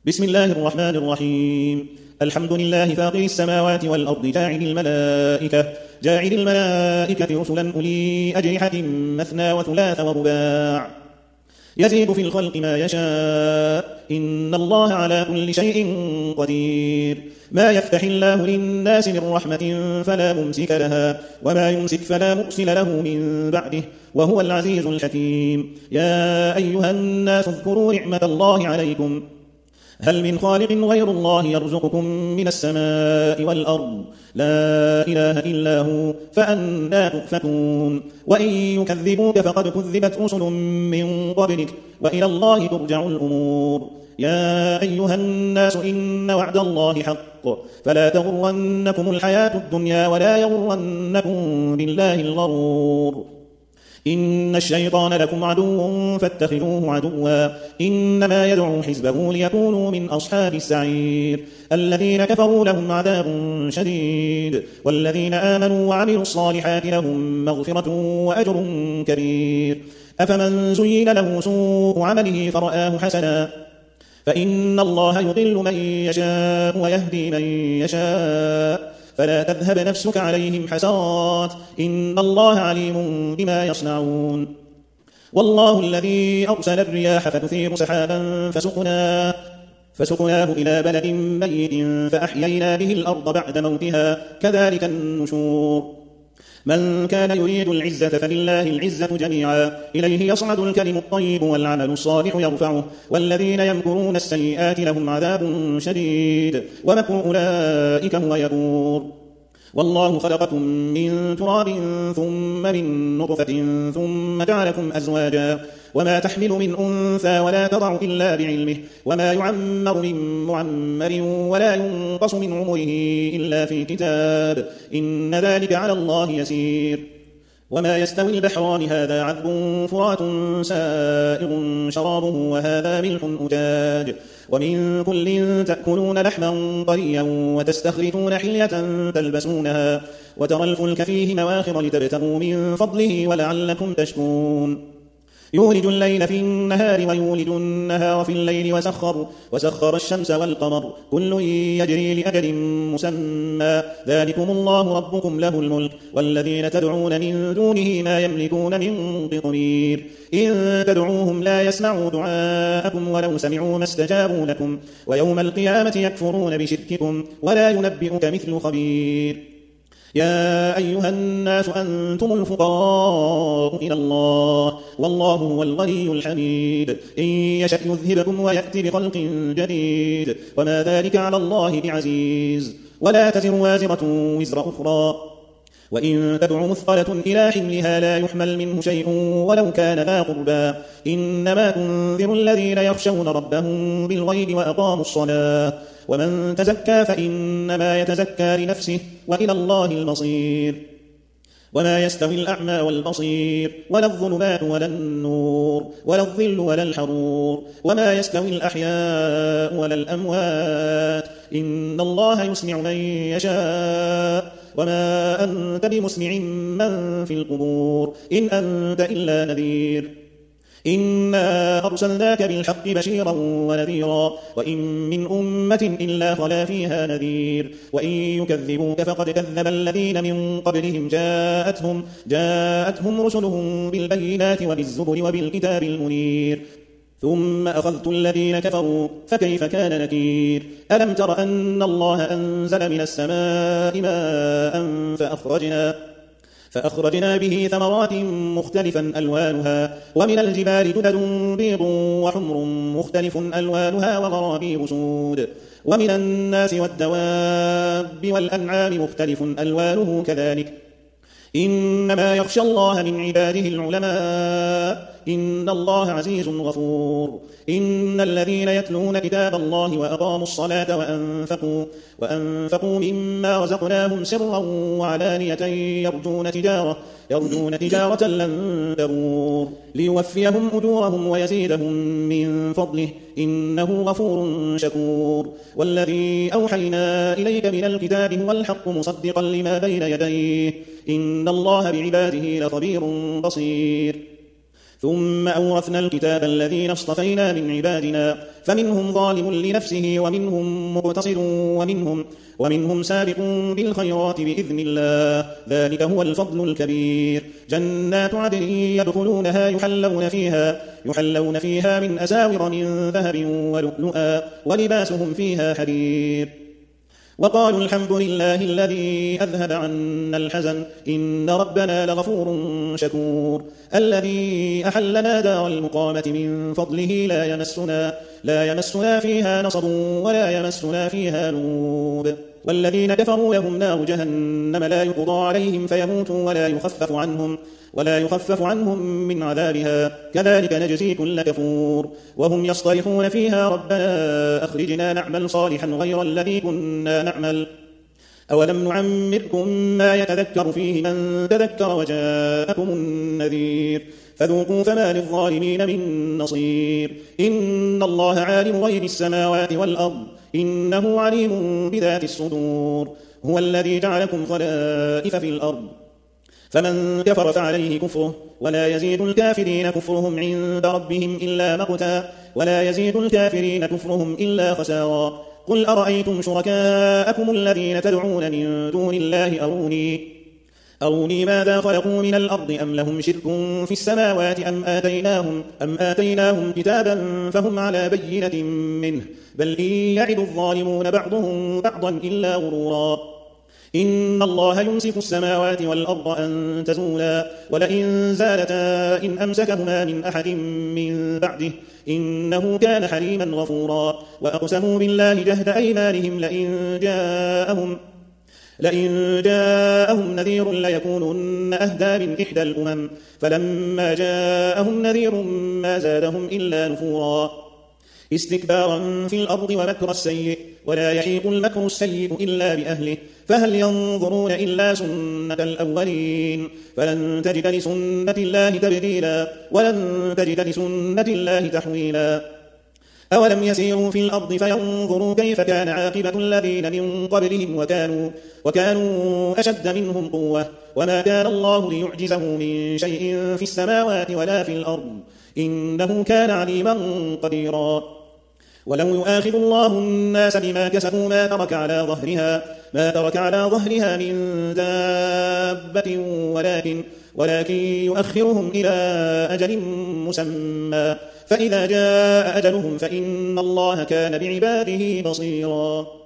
بسم الله الرحمن الرحيم. الحمد لله فاطر السماوات والأرض جاعل الملائكة رسلا أولي أجنحة مثنى وثلاث ورباع يزيد في الخلق ما يشاء إن الله على كل شيء قدير. ما يفتح الله للناس من رحمة فلا ممسك لها وما يمسك فلا مرسل له من بعده وهو العزيز الحكيم. يا أيها الناس اذكروا نعمة الله عليكم هل من خالق غير الله يرزقكم من السماء والأرض لا إله إلا هو فأنى تؤفكون. وإن يكذبوك فقد كذبت رسل من قبلك وإلى الله ترجع الأمور. يا أيها الناس إن وعد الله حق فلا تغرنكم الحياة الدنيا ولا يغرنكم بالله الغرور. إن الشيطان لكم عدو فاتخذوه عدوا إنما يدعو حزبه ليكونوا من أصحاب السعير. الذين كفروا لهم عذاب شديد والذين آمنوا وعملوا الصالحات لهم مغفرة وأجر كبير. أفمن زين له سوء عمله فرآه حسنا فإن الله يضل من يشاء ويهدي من يشاء فلا تذهب نفسك عليهم حسرات إن الله عليم بما يصنعون. والله الذي أرسل الرياح فتثير سحابا فسقناه إلى بلد ميت فأحيينا به الأرض بعد موتها كذلك النشور. من كان يريد العزة فلله العزة جميعا إليه يصعد الكلم الطيب والعمل الصالح يرفعه والذين يمكرون السيئات لهم عذاب شديد ومكر أولئك هو يبور. والله خلقكم من تراب ثم من نطفة ثم جعلكم أزواجا وما تحمل من أنثى ولا تضع إلا بعلمه وما يعمر من معمر ولا ينقص من عمره إلا في كتاب إن ذلك على الله يسير. وما يستوي البحران هذا عذب فرات سائغ شرابه وهذا ملح أجاج ومن كل تأكلون لحما طريا وتستخرجون حلية تلبسونها وترى الفلك فيه مواخر لتبتغوا من فضله ولعلكم تشكرون. يولج الليل في النهار ويولج النهار في الليل وسخر الشمس والقمر كل يجري لأجل مسمى ذلكم الله ربكم له الملك والذين تدعون من دونه ما يملكون من قطمير إن تدعوهم لا يسمعوا دعاءكم ولو سمعوا ما استجابوا لكم ويوم القيامة يكفرون بشرككم ولا ينبئك مثل خبير. يا أيها الناس أنتم الفقراء إلى الله والله هو الغني الحميد إن يشأ يذهبكم ويأتي بخلق جديد وما ذلك على الله بعزيز. ولا تزر وازرة وزر أخرى وإن تدع مثقلة إلى حملها لا يحمل منه شيء ولو كان ذا قربى إنما تنذر الذين يخشون ربهم بالغيب وأقاموا الصلاة ومن تزكى فإنما يتزكى لنفسه وإلى الله المصير. وما يستوي الأعمى والبصير ولا الظلمات ولا النور ولا الظل ولا الحرور وما يستوي الأحياء ولا الأموات إن الله يسمع من يشاء وما أنت بمسمع من في القبور إن أنت إلا نذير. إنا أرسلناك بالحق بشيرا ونذيرا وإن من أمة إلا خلا فيها نذير وإن يكذبوك فقد كذب الذين من قبلهم جاءتهم رسلهم بالبينات وبالزبر وبالكتاب المنير ثم أخذت الذين كفروا فكيف كان نكير. ألم تر أن الله أنزل من السماء ماء فأخرجنا به ثمرات مختلفا ألوانها ومن الجبال جدد بيض وحمر مختلف ألوانها وغرابيب سود ومن الناس والدواب والأنعام مختلف ألوانه كذلك إنما يخشى الله من عباده العلماء إن الله عزيز غفور. إن الذين يتلون كتاب الله وأقاموا الصلاة وأنفقوا مما رزقناهم سرا وعلانية يرجون تجارة لن تبور ليوفيهم أجورهم ويزيدهم من فضله إنه غفور شكور. والذي أوحينا إليك من الكتاب هو الحق مصدقا لما بين يديه إن الله بعباده لخبير بصير. ثم أورثنا الكتاب الذين اصطفينا من عبادنا فمنهم ظالم لنفسه ومنهم مقتصد ومنهم سابق بالخيرات بإذن الله ذلك هو الفضل الكبير جنات عدن يدخلونها يحلون فيها من أساور من ذهب ولؤلؤا ولباسهم فيها حرير وقالوا الحمد لله الذي أذهب عنا الحزن إن ربنا لغفور شكور الذي أحلنا دار المقامة من فضله لا يمسنا فيها نصب ولا يمسنا فيها لوب والذين كفروا لهم نار جهنم لا يقضى عليهم فيموتوا ولا يخفف عنهم من عذابها كذلك نجزي كل كفور وهم يصطرخون فيها ربنا أخرجنا نعمل صالحا غير الذي كنا نعمل أولم نعمركم ما يتذكر فيه من تذكر وجاءكم النذير فذوقوا فما للظالمين من نصير إن الله عالم غيب السماوات والأرض إنه عليم بذات الصدور هو الذي جعلكم خلائف في الأرض فمن كفر فعليه كفره ولا يزيد الكافرين كفرهم عند ربهم إلا مقتا ولا يزيد الكافرين كفرهم إلا خسارا قل أرأيتم شركاءكم الذين تدعون من دون الله أروني ماذا خلقوا من الأرض أم لهم شرك في السماوات أم آتيناهم كتابا فهم على بينة منه بل إن يعد الظالمون بعضهم بعضا إلا غرورا إن الله يمسك السماوات والأرض أن تزولا ولئن زالتا إن أمسكهما من أحد من بعده إنه كان حليما غفورا وأقسموا بالله جهد أيمانهم لئن جاءهم نذير ليكونن أهدى من إحدى الأمم فلما جاءهم نذير ما زادهم إلا نفورا استكبارا في الأرض ومكر السيء ولا يحيق المكر السيء إلا بأهله فهل ينظرون إلا سنة الأولين فلن تجد لسنة الله تبديلا ولن تجد لسنة الله تحويلا أولم يسيروا في الأرض فينظروا كيف كان عاقبة الذين من قبلهم وكانوا أشد منهم قوة وما كان الله ليعجزه من شيء في السماوات ولا في الأرض إنه كان عليما قديرا ولو يؤاخذ الله الناس بما كسبوا ما ترك على ظهرها من دابة ولكن يؤخرهم إلى أجل مسمى فإذا جاء أجلهم فإن الله كان بعباده بصيرا